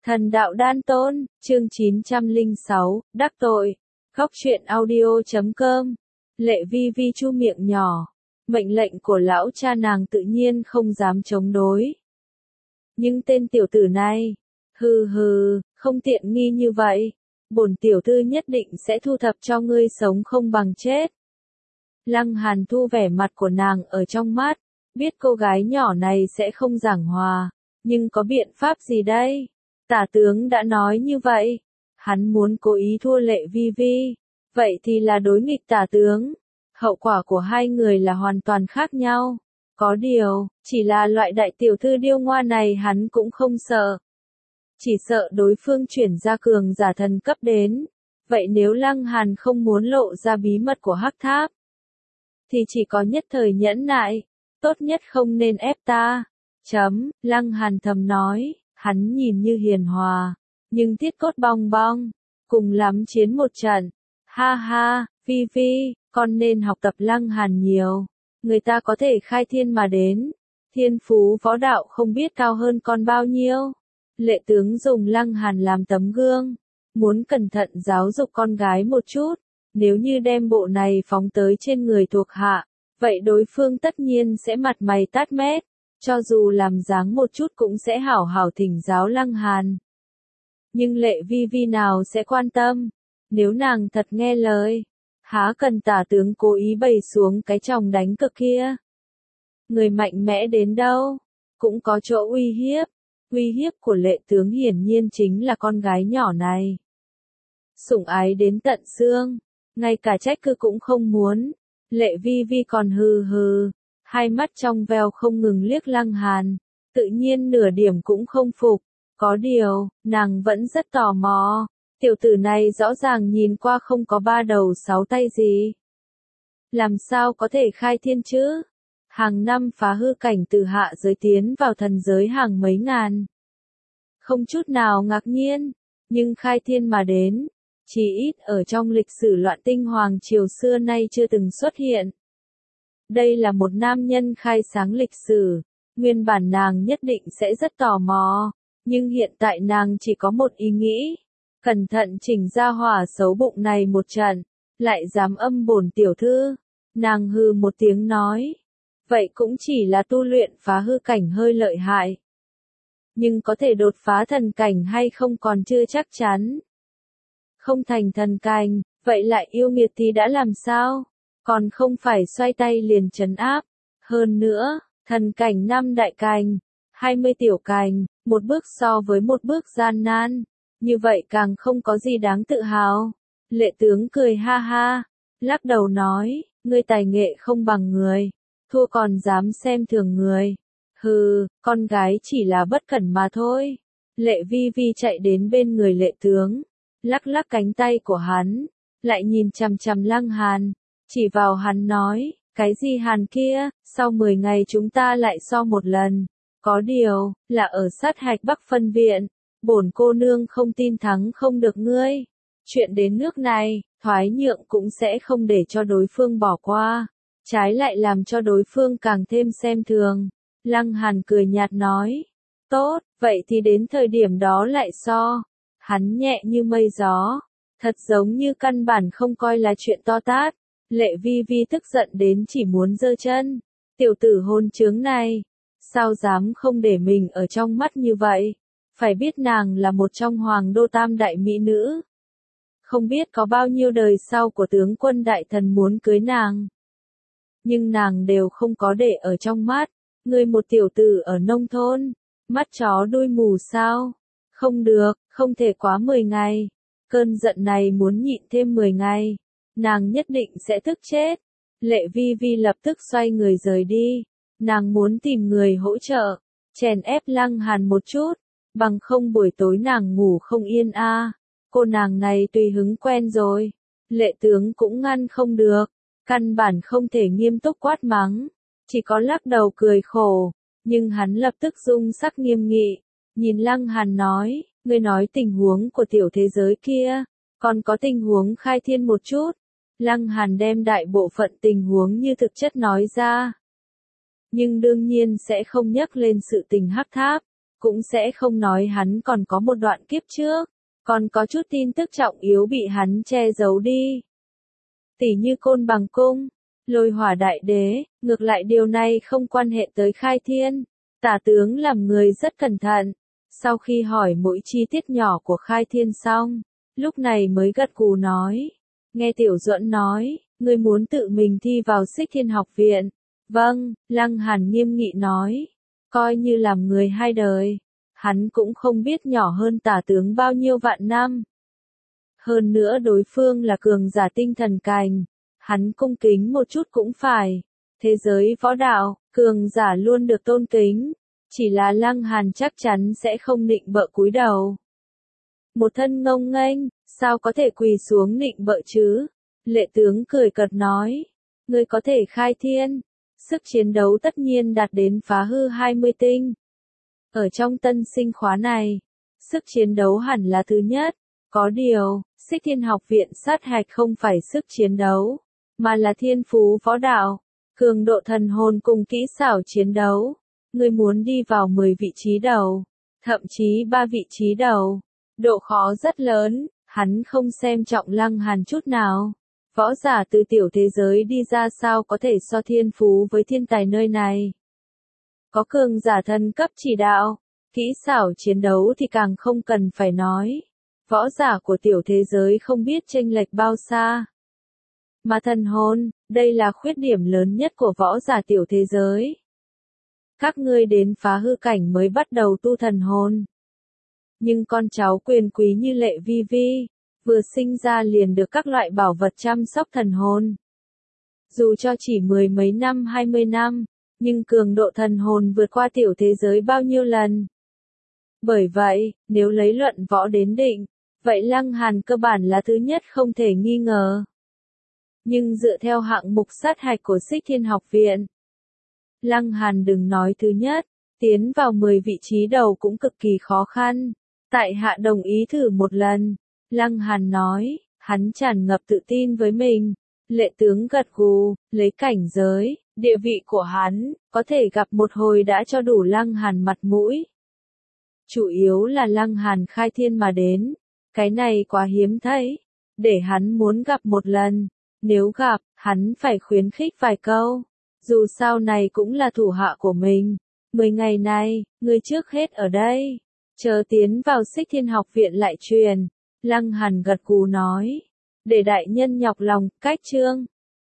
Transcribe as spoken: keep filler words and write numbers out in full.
Thần đạo đan tôn, chương chín trăm lẻ sáu, đắc tội. Góc truyện audio chấm com. Lệ Vi Vi chu miệng nhỏ. Mệnh lệnh của lão cha nàng tự nhiên không dám chống đối. Nhưng tên tiểu tử này, hừ hừ, không tiện nghi như vậy. Bổn tiểu thư nhất định sẽ thu thập cho ngươi sống không bằng chết. Lăng Hàn thu vẻ mặt của nàng ở trong mắt, biết cô gái nhỏ này sẽ không giảng hòa, nhưng có biện pháp gì đây? Tả tướng đã nói như vậy, hắn muốn cố ý thua Lệ Vi Vi, vậy thì là đối nghịch tả tướng. Hậu quả của hai người là hoàn toàn khác nhau. Có điều, chỉ là loại đại tiểu thư điêu ngoa này hắn cũng không sợ. Chỉ sợ đối phương chuyển ra cường giả thần cấp đến. Vậy nếu Lăng Hàn không muốn lộ ra bí mật của Hắc Tháp, thì chỉ có nhất thời nhẫn nại, tốt nhất không nên ép ta. Chấm, Lăng Hàn thầm nói, hắn nhìn như hiền hòa, nhưng thiết cốt bong bong, cùng lắm chiến một trận. Ha ha, Vi Vi, con nên học tập Lăng Hàn nhiều, người ta có thể khai thiên mà đến, thiên phú võ đạo không biết cao hơn con bao nhiêu. Lệ tướng dùng Lăng Hàn làm tấm gương, muốn cẩn thận giáo dục con gái một chút, nếu như đem bộ này phóng tới trên người thuộc hạ, vậy đối phương tất nhiên sẽ mặt mày tát mét, cho dù làm dáng một chút cũng sẽ hảo hảo thỉnh giáo Lăng Hàn. Nhưng Lệ Vi Vi nào sẽ quan tâm, nếu nàng thật nghe lời, há cần tả tướng cố ý bày xuống cái chòng đánh cực kia. Người mạnh mẽ đến đâu, cũng có chỗ uy hiếp, uy hiếp của Lệ tướng hiển nhiên chính là con gái nhỏ này. Sủng ái đến tận xương, ngay cả trách cứ cũng không muốn. Lệ Vi Vi còn hừ hừ, hai mắt trong veo không ngừng liếc Lăng Hàn, tự nhiên nửa điểm cũng không phục. Có điều, nàng vẫn rất tò mò, tiểu tử này rõ ràng nhìn qua không có ba đầu sáu tay gì. Làm sao có thể khai thiên chứ? Hàng năm phá hư cảnh từ hạ giới tiến vào thần giới hàng mấy ngàn. Không chút nào ngạc nhiên, nhưng khai thiên mà đến, chỉ ít ở trong lịch sử loạn tinh hoàng triều xưa nay chưa từng xuất hiện. Đây là một nam nhân khai sáng lịch sử, nguyên bản nàng nhất định sẽ rất tò mò, nhưng hiện tại nàng chỉ có một ý nghĩ, cẩn thận chỉnh ra hỏa xấu bụng này một trận, lại dám âm bổn tiểu thư. Nàng hừ một tiếng nói, vậy cũng chỉ là tu luyện phá hư cảnh hơi lợi hại. Nhưng có thể đột phá thần cảnh hay không còn chưa chắc chắn. Không thành thần cảnh, vậy lại yêu nghiệt thì đã làm sao? Còn không phải xoay tay liền trấn áp. Hơn nữa, thần cảnh năm đại cảnh, hai mươi tiểu cảnh, một bước so với một bước gian nan. Như vậy càng không có gì đáng tự hào. Lệ tướng cười ha ha, lắc đầu nói, ngươi tài nghệ không bằng người, thua còn dám xem thường người. Hừ, con gái chỉ là bất cẩn mà thôi. Lệ Vi Vi chạy đến bên người lệ tướng, lắc lắc cánh tay của hắn, lại nhìn chằm chằm Lăng Hàn, chỉ vào hắn nói, cái gì Hàn kia, sau mười ngày chúng ta lại so một lần. Có điều, là ở sát hạch Bắc phân viện, bổn cô nương không tin thắng không được ngươi. Chuyện đến nước này, thoái nhượng cũng sẽ không để cho đối phương bỏ qua, trái lại làm cho đối phương càng thêm xem thường. Lăng Hàn cười nhạt nói, tốt, vậy thì đến thời điểm đó lại so. Hắn nhẹ như mây gió, thật giống như căn bản không coi là chuyện to tát. Lệ Vi Vi tức giận đến chỉ muốn giơ chân. Tiểu tử hôn trướng này, sao dám không để mình ở trong mắt như vậy? Phải biết nàng là một trong hoàng đô tam đại mỹ nữ. Không biết có bao nhiêu đời sau của tướng quân đại thần muốn cưới nàng. Nhưng nàng đều không có để ở trong mắt. Ngươi một tiểu tử ở nông thôn, mắt chó đuôi mù sao? Không được, không thể quá mười ngày. Cơn giận này muốn nhịn thêm mười ngày, nàng nhất định sẽ tức chết. Lệ Vi Vi lập tức xoay người rời đi. Nàng muốn tìm người hỗ trợ, chèn ép Lăng Hàn một chút, bằng không buổi tối nàng ngủ không yên a. À. Cô nàng này tùy hứng quen rồi. Lệ tướng cũng ngăn không được, căn bản không thể nghiêm túc quát mắng, chỉ có lắc đầu cười khổ. Nhưng hắn lập tức dung sắc nghiêm nghị, nhìn Lăng Hàn nói, ngươi nói tình huống của tiểu thế giới kia, còn có tình huống khai thiên một chút. Lăng Hàn đem đại bộ phận tình huống như thực chất nói ra. Nhưng đương nhiên sẽ không nhắc lên sự tình Hắc Tháp. cũng sẽ không nói hắn còn có một đoạn kiếp trước, còn có chút tin tức trọng yếu bị hắn che giấu đi. Tỉ như Côn Bằng Cung, Lôi Hỏa Đại Đế, ngược lại điều này không quan hệ tới Khai Thiên. Tả tướng làm người rất cẩn thận, sau khi hỏi mỗi chi tiết nhỏ của Khai Thiên xong, lúc này mới gật gù nói. Nghe Tiểu Duẫn nói, ngươi muốn tự mình thi vào Xích Thiên học viện. Vâng, Lăng Hàn nghiêm nghị nói. Coi như làm người hai đời, hắn cũng không biết nhỏ hơn tả tướng bao nhiêu vạn năm. Hơn nữa đối phương là cường giả tinh thần cành, hắn cung kính một chút cũng phải. Thế giới võ đạo, cường giả luôn được tôn kính, chỉ là Lăng Hàn chắc chắn sẽ không nịnh bợ cúi đầu. Một thân ngông nghênh, sao có thể quỳ xuống nịnh bợ chứ? Lệ tướng cười cợt nói, ngươi có thể khai thiên, sức chiến đấu tất nhiên đạt đến phá hư hai mươi tinh. Ở trong tân sinh khóa này, sức chiến đấu hẳn là thứ nhất, có điều, Xích Thiên học viện sát hạch không phải sức chiến đấu, mà là thiên phú võ đạo, cường độ thần hồn cùng kỹ xảo chiến đấu. Ngươi muốn đi vào mười vị trí đầu, thậm chí ba vị trí đầu, độ khó rất lớn, hắn không xem trọng Lăng Hàn chút nào. Võ giả từ tiểu thế giới đi ra sao có thể so thiên phú với thiên tài nơi này. Có cường giả thần cấp chỉ đạo, kỹ xảo chiến đấu thì càng không cần phải nói. Võ giả của tiểu thế giới không biết chênh lệch bao xa. Mà thần hồn, đây là khuyết điểm lớn nhất của võ giả tiểu thế giới. Các ngươi đến phá hư cảnh mới bắt đầu tu thần hồn. Nhưng con cháu quyền quý như Lệ Vi Vi, vừa sinh ra liền được các loại bảo vật chăm sóc thần hồn. Dù cho chỉ mười mấy năm hai mươi năm, nhưng cường độ thần hồn vượt qua tiểu thế giới bao nhiêu lần. Bởi vậy, nếu lấy luận võ đến định, vậy Lăng Hàn cơ bản là thứ nhất không thể nghi ngờ. Nhưng dựa theo hạng mục sát hạch của Xích Thiên học viện, Lăng Hàn đừng nói thứ nhất, tiến vào mười vị trí đầu cũng cực kỳ khó khăn. Tại hạ đồng ý thử một lần. Lăng Hàn nói, hắn tràn ngập tự tin với mình. Lệ tướng gật gù, lấy cảnh giới, địa vị của hắn, có thể gặp một hồi đã cho đủ Lăng Hàn mặt mũi. Chủ yếu là Lăng Hàn khai thiên mà đến, cái này quá hiếm thấy, để hắn muốn gặp một lần, nếu gặp, hắn phải khuyến khích vài câu, dù sao này cũng là thủ hạ của mình. Mười ngày này, ngươi trước hết ở đây, chờ tiến vào Xích Thiên học viện lại truyền. Lăng Hàn gật gù nói, để đại nhân nhọc lòng, cách chương.